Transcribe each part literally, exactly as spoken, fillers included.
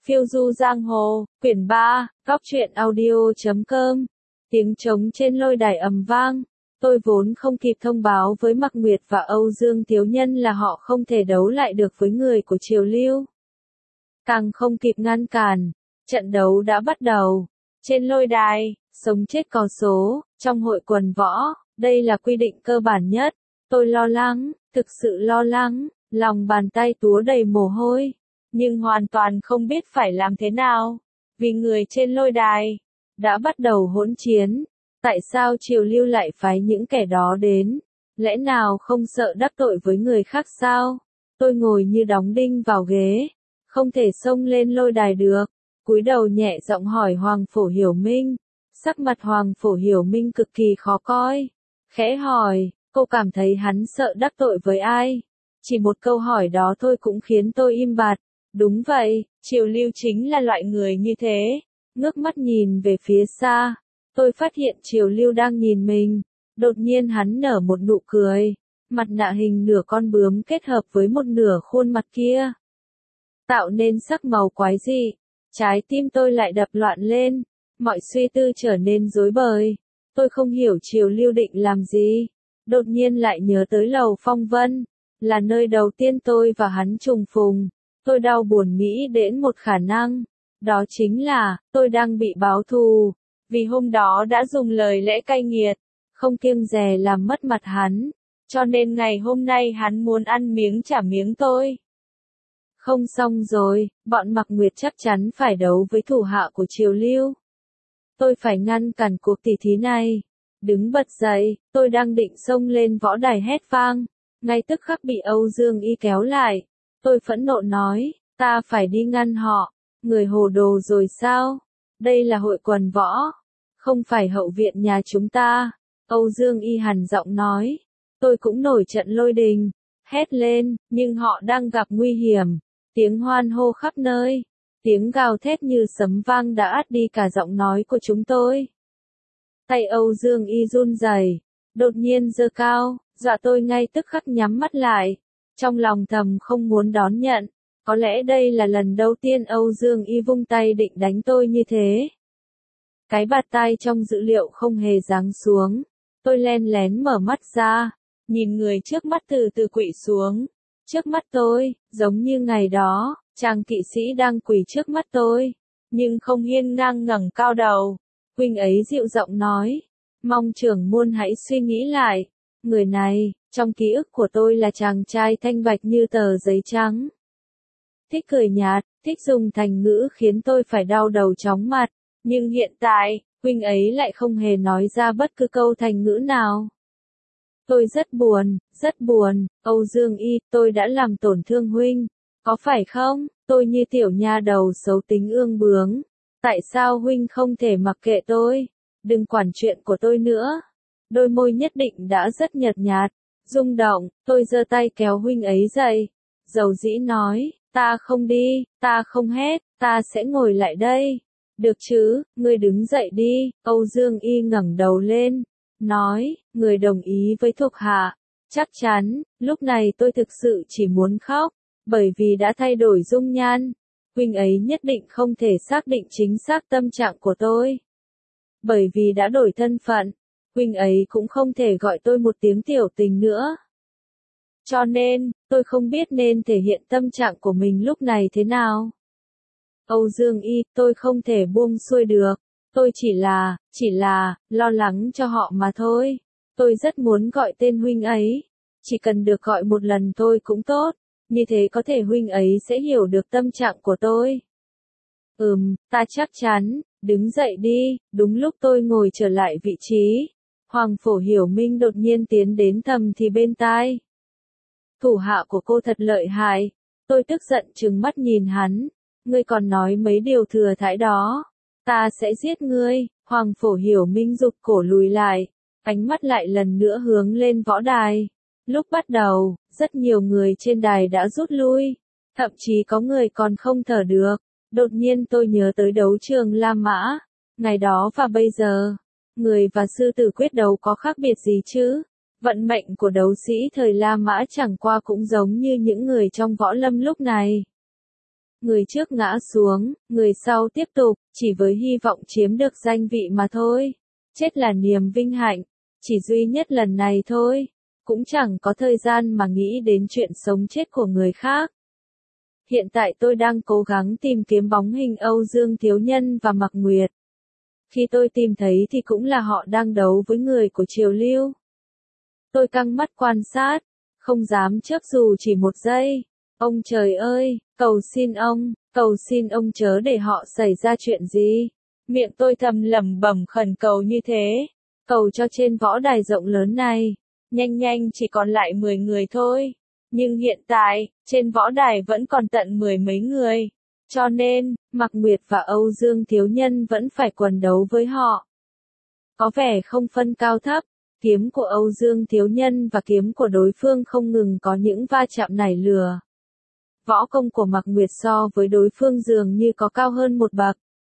Phiêu du giang hồ, quyển ba, góc truyện audio chấm com. Tiếng trống trên lôi đài ầm vang. Tôi vốn không kịp thông báo với Mạc Nguyệt và Âu Dương Tiếu Nhân là họ không thể đấu lại được với người của Triều Lưu. Càng không kịp ngăn cản, trận đấu đã bắt đầu. Trên lôi đài, sống chết có số, trong hội quần võ, đây là quy định cơ bản nhất. Tôi lo lắng, thực sự lo lắng, lòng bàn tay túa đầy mồ hôi, nhưng hoàn toàn không biết phải làm thế nào, vì người trên lôi đài đã bắt đầu hỗn chiến. Tại sao Triều Lưu lại phái những kẻ đó đến? Lẽ nào không sợ đắc tội với người khác sao? Tôi ngồi như đóng đinh vào ghế, không thể xông lên lôi đài được. Cúi đầu nhẹ giọng hỏi Hoàng Phổ Hiểu Minh. Sắc mặt Hoàng Phổ Hiểu Minh cực kỳ khó coi. Khẽ hỏi, cô cảm thấy hắn sợ đắc tội với ai? Chỉ một câu hỏi đó thôi cũng khiến tôi im bặt. Đúng vậy, Triều Lưu chính là loại người như thế. Ngước mắt nhìn về phía xa, tôi phát hiện Triều Lưu đang nhìn mình. Đột nhiên hắn nở một nụ cười, mặt nạ hình nửa con bướm kết hợp với một nửa khuôn mặt kia, tạo nên sắc màu quái dị. Trái tim tôi lại đập loạn lên, mọi suy tư trở nên rối bời. Tôi không hiểu Triều Lưu định làm gì. Đột nhiên lại nhớ tới lầu phong vân, là nơi đầu tiên tôi và hắn trùng phùng. Tôi đau buồn nghĩ đến một khả năng, đó chính là, tôi đang bị báo thù, vì hôm đó đã dùng lời lẽ cay nghiệt, không kiêng dè làm mất mặt hắn, cho nên ngày hôm nay hắn muốn ăn miếng trả miếng tôi. Không xong rồi, bọn Mạc Nguyệt chắc chắn phải đấu với thủ hạ của Triều Lưu. Tôi phải ngăn cản cuộc tỉ thí này. Đứng bật dậy, tôi đang định xông lên võ đài hét vang, ngay tức khắc bị Âu Dương Y kéo lại. Tôi phẫn nộ nói, ta phải đi ngăn họ, người hồ đồ rồi sao? Đây là hội quần võ, không phải hậu viện nhà chúng ta. Âu Dương Y hằn giọng nói, tôi cũng nổi trận lôi đình, hét lên, nhưng họ đang gặp nguy hiểm. Tiếng hoan hô khắp nơi, tiếng gào thét như sấm vang đã át đi cả giọng nói của chúng tôi. Tay Âu Dương Y run rẩy, đột nhiên giơ cao, dọa tôi ngay tức khắc nhắm mắt lại. Trong lòng thầm không muốn đón nhận, có lẽ đây là lần đầu tiên Âu Dương Y vung tay định đánh tôi như thế. Cái bạt tai trong dữ liệu không hề giáng xuống, tôi len lén mở mắt ra, nhìn người trước mắt từ từ quỵ xuống. Trước mắt tôi, giống như ngày đó, chàng kỵ sĩ đang quỳ trước mắt tôi, nhưng không hiên ngang ngẩng cao đầu. Huynh ấy dịu giọng nói, mong trưởng môn hãy suy nghĩ lại. Người này, trong ký ức của tôi là chàng trai thanh bạch như tờ giấy trắng. Thích cười nhạt, thích dùng thành ngữ khiến tôi phải đau đầu chóng mặt. Nhưng hiện tại, huynh ấy lại không hề nói ra bất cứ câu thành ngữ nào. Tôi rất buồn, rất buồn, Âu Dương Y, tôi đã làm tổn thương huynh, có phải không? Tôi như tiểu nha đầu xấu tính ương bướng. Tại sao huynh không thể mặc kệ tôi? Đừng quản chuyện của tôi nữa. Đôi môi nhất định đã rất nhợt nhạt, rung động, tôi giơ tay kéo huynh ấy dậy. Dầu dĩ nói, ta không đi, ta không hét, ta sẽ ngồi lại đây. Được chứ, ngươi đứng dậy đi. Âu Dương Y ngẩng đầu lên, nói, người đồng ý với thuộc hạ. Chắc chắn, lúc này tôi thực sự chỉ muốn khóc, bởi vì đã thay đổi dung nhan. Huynh ấy nhất định không thể xác định chính xác tâm trạng của tôi. Bởi vì đã đổi thân phận, huynh ấy cũng không thể gọi tôi một tiếng tiểu tình nữa. Cho nên, tôi không biết nên thể hiện tâm trạng của mình lúc này thế nào. Âu Dương Y, tôi không thể buông xuôi được. Tôi chỉ là, chỉ là, lo lắng cho họ mà thôi. Tôi rất muốn gọi tên huynh ấy. Chỉ cần được gọi một lần thôi cũng tốt. Như thế có thể huynh ấy sẽ hiểu được tâm trạng của tôi. Ừm, ta chắc chắn. Đứng dậy đi. Đúng lúc tôi ngồi trở lại vị trí, Hoàng Phổ Hiểu Minh đột nhiên tiến đến thầm thì bên tai. Thủ hạ của cô thật lợi hại. Tôi tức giận trừng mắt nhìn hắn. Ngươi còn nói mấy điều thừa thãi đó. Ta sẽ giết ngươi. Hoàng Phổ Hiểu Minh giục cổ lùi lại. Ánh mắt lại lần nữa hướng lên võ đài. Lúc bắt đầu, rất nhiều người trên đài đã rút lui. Thậm chí có người còn không thở được. Đột nhiên tôi nhớ tới đấu trường La Mã. Ngày đó và bây giờ, người và sư tử quyết đấu có khác biệt gì chứ? Vận mệnh của đấu sĩ thời La Mã chẳng qua cũng giống như những người trong võ lâm lúc này. Người trước ngã xuống, người sau tiếp tục, chỉ với hy vọng chiếm được danh vị mà thôi. Chết là niềm vinh hạnh, chỉ duy nhất lần này thôi, cũng chẳng có thời gian mà nghĩ đến chuyện sống chết của người khác. Hiện tại tôi đang cố gắng tìm kiếm bóng hình Âu Dương Thiếu Nhân và Mạc Nguyệt. Khi tôi tìm thấy thì cũng là họ đang đấu với người của Triều Lưu. Tôi căng mắt quan sát, không dám chớp dù chỉ một giây. Ông trời ơi, cầu xin ông, cầu xin ông chớ để họ xảy ra chuyện gì. Miệng tôi thầm lẩm bẩm khẩn cầu như thế. Cầu cho trên võ đài rộng lớn này, nhanh nhanh chỉ còn lại mười người thôi. Nhưng hiện tại, trên võ đài vẫn còn tận mười mấy người. Cho nên, Mạc Nguyệt và Âu Dương Thiếu Nhân vẫn phải quần đấu với họ. Có vẻ không phân cao thấp, kiếm của Âu Dương Thiếu Nhân và kiếm của đối phương không ngừng có những va chạm nảy lửa. Võ công của Mạc Nguyệt so với đối phương dường như có cao hơn một bậc.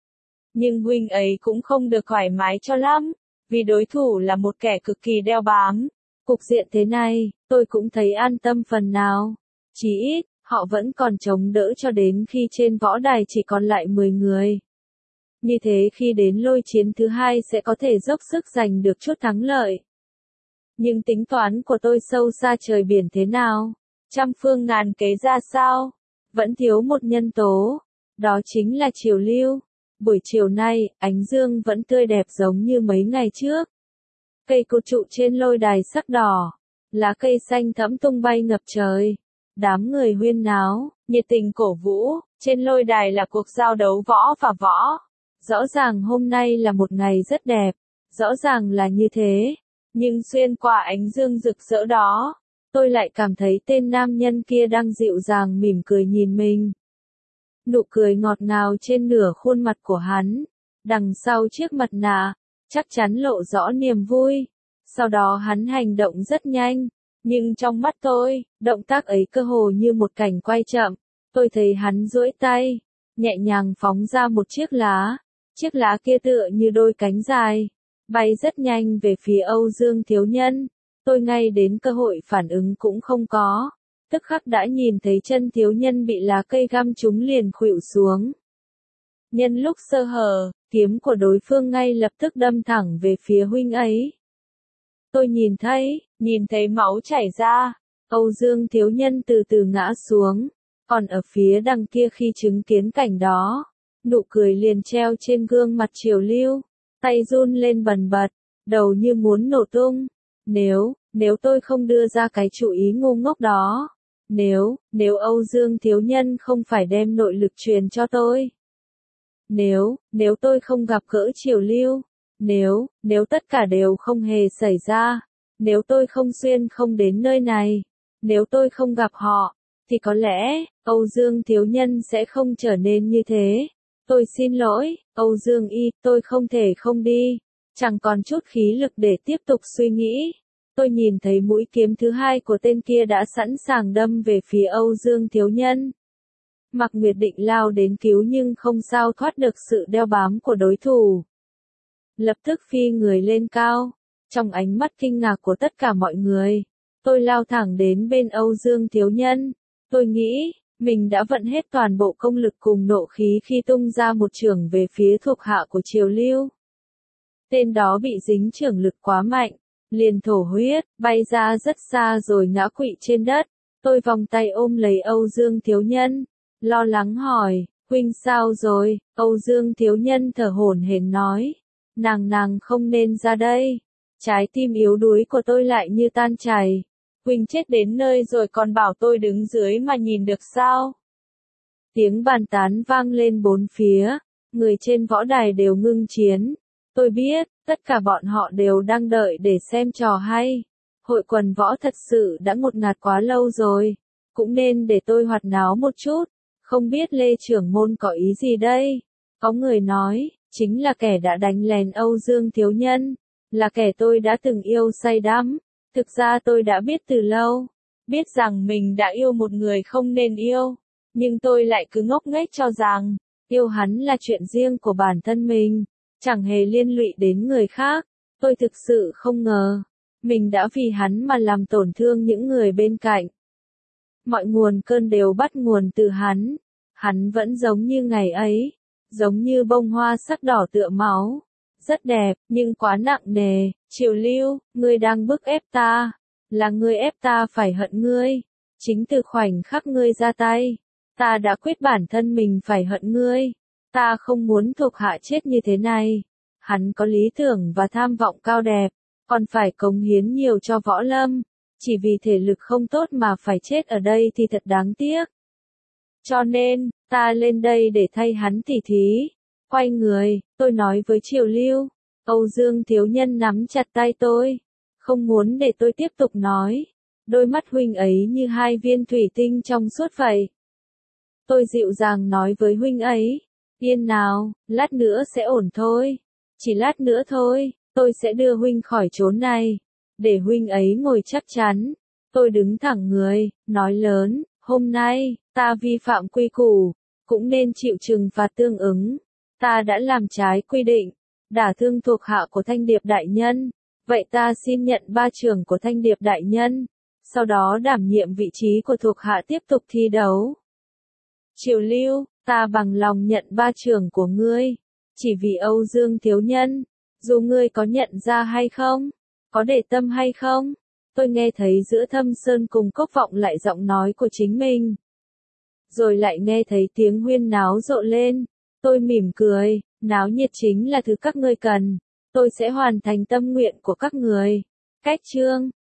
Nhưng huynh ấy cũng không được thoải mái cho lắm, vì đối thủ là một kẻ cực kỳ đeo bám. Cục diện thế này, tôi cũng thấy an tâm phần nào. Chỉ ít, họ vẫn còn chống đỡ cho đến khi trên võ đài chỉ còn lại mười người. Như thế khi đến lôi chiến thứ hai sẽ có thể dốc sức giành được chút thắng lợi. Nhưng tính toán của tôi sâu xa trời biển thế nào? Trăm phương ngàn kế ra sao? Vẫn thiếu một nhân tố. Đó chính là Triều Lưu. Buổi chiều nay, ánh dương vẫn tươi đẹp giống như mấy ngày trước. Cây cột trụ trên lôi đài sắc đỏ. Lá cây xanh thẫm tung bay ngập trời. Đám người huyên náo, nhiệt tình cổ vũ. Trên lôi đài là cuộc giao đấu võ và võ. Rõ ràng hôm nay là một ngày rất đẹp. Rõ ràng là như thế. Nhưng xuyên qua ánh dương rực rỡ đó, tôi lại cảm thấy tên nam nhân kia đang dịu dàng mỉm cười nhìn mình. Nụ cười ngọt ngào trên nửa khuôn mặt của hắn, đằng sau chiếc mặt nạ, chắc chắn lộ rõ niềm vui. Sau đó hắn hành động rất nhanh, nhưng trong mắt tôi, động tác ấy cơ hồ như một cảnh quay chậm. Tôi thấy hắn duỗi tay, nhẹ nhàng phóng ra một chiếc lá. Chiếc lá kia tựa như đôi cánh dài, bay rất nhanh về phía Âu Dương Thiếu Nhân. Tôi ngay đến cơ hội phản ứng cũng không có. Tức khắc đã nhìn thấy chân thiếu nhân bị lá cây găm trúng liền khuỵu xuống. Nhân lúc sơ hở, kiếm của đối phương ngay lập tức đâm thẳng về phía huynh ấy. Tôi nhìn thấy, nhìn thấy máu chảy ra. Âu Dương Thiếu Nhân từ từ ngã xuống. Còn ở phía đằng kia khi chứng kiến cảnh đó, nụ cười liền treo trên gương mặt Triều Lưu. Tay run lên bần bật, đầu như muốn nổ tung. Nếu, nếu tôi không đưa ra cái chủ ý ngu ngốc đó. Nếu, nếu Âu Dương Thiếu Nhân không phải đem nội lực truyền cho tôi. Nếu, nếu tôi không gặp gỡ Triều Lưu. Nếu, nếu tất cả đều không hề xảy ra. Nếu tôi không xuyên không đến nơi này. Nếu tôi không gặp họ. Thì có lẽ, Âu Dương Thiếu Nhân sẽ không trở nên như thế. Tôi xin lỗi, Âu Dương Y, tôi không thể không đi. Chẳng còn chút khí lực để tiếp tục suy nghĩ. Tôi nhìn thấy mũi kiếm thứ hai của tên kia đã sẵn sàng đâm về phía Âu Dương Thiếu Nhân. Mạc Nguyệt định lao đến cứu nhưng không sao thoát được sự đeo bám của đối thủ. Lập tức phi người lên cao. Trong ánh mắt kinh ngạc của tất cả mọi người, tôi lao thẳng đến bên Âu Dương Thiếu Nhân. Tôi nghĩ, mình đã vận hết toàn bộ công lực cùng nộ khí khi tung ra một chưởng về phía thuộc hạ của Triều Lưu. Tên đó bị dính chưởng lực quá mạnh, liền thổ huyết, bay ra rất xa rồi ngã quỵ trên đất. Tôi vòng tay ôm lấy Âu Dương Thiếu Nhân, lo lắng hỏi, huynh sao rồi? Âu Dương Thiếu Nhân thở hổn hển nói, nàng nàng không nên ra đây. Trái tim yếu đuối của tôi lại như tan chảy. Huynh chết đến nơi rồi còn bảo tôi đứng dưới mà nhìn được sao? Tiếng bàn tán vang lên bốn phía, người trên võ đài đều ngưng chiến. Tôi biết, tất cả bọn họ đều đang đợi để xem trò hay. Hội quần võ thật sự đã ngột ngạt quá lâu rồi. Cũng nên để tôi hoạt náo một chút. Không biết Lê trưởng môn có ý gì đây? Có người nói, chính là kẻ đã đánh lén Âu Dương Thiếu Nhân. Là kẻ tôi đã từng yêu say đắm. Thực ra tôi đã biết từ lâu. Biết rằng mình đã yêu một người không nên yêu. Nhưng tôi lại cứ ngốc nghếch cho rằng, yêu hắn là chuyện riêng của bản thân mình. Chẳng hề liên lụy đến người khác. Tôi thực sự không ngờ. Mình đã vì hắn mà làm tổn thương những người bên cạnh. Mọi nguồn cơn đều bắt nguồn từ hắn. Hắn vẫn giống như ngày ấy, giống như bông hoa sắc đỏ tựa máu. Rất đẹp, nhưng quá nặng nề. Triệu Lưu, ngươi đang bức ép ta. Là ngươi ép ta phải hận ngươi. Chính từ khoảnh khắc ngươi ra tay, ta đã quyết bản thân mình phải hận ngươi. Ta không muốn thuộc hạ chết như thế này. Hắn có lý tưởng và tham vọng cao đẹp, còn phải cống hiến nhiều cho võ lâm. Chỉ vì thể lực không tốt mà phải chết ở đây thì thật đáng tiếc. Cho nên, ta lên đây để thay hắn tỉ thí. Quay người, tôi nói với Triệu Lưu. Âu Dương thiếu nhân nắm chặt tay tôi, không muốn để tôi tiếp tục nói. Đôi mắt huynh ấy như hai viên thủy tinh trong suốt vậy. Tôi dịu dàng nói với huynh ấy, yên nào, lát nữa sẽ ổn thôi. Chỉ lát nữa thôi, tôi sẽ đưa huynh khỏi chốn này. Để huynh ấy ngồi chắc chắn. Tôi đứng thẳng người, nói lớn, hôm nay, ta vi phạm quy củ, cũng nên chịu trừng phạt tương ứng. Ta đã làm trái quy định, đả thương thuộc hạ của Thanh Điệp đại nhân. Vậy ta xin nhận ba trường của Thanh Điệp đại nhân, sau đó đảm nhiệm vị trí của thuộc hạ tiếp tục thi đấu. Triệu Lưu, ta bằng lòng nhận ba trường của ngươi, chỉ vì Âu Dương thiếu nhân, dù ngươi có nhận ra hay không, có để tâm hay không. Tôi nghe thấy giữa Thâm Sơn cùng Cốc vọng lại giọng nói của chính mình. Rồi lại nghe thấy tiếng huyên náo rộ lên. Tôi mỉm cười, náo nhiệt chính là thứ các ngươi cần. Tôi sẽ hoàn thành tâm nguyện của các người. Cách chương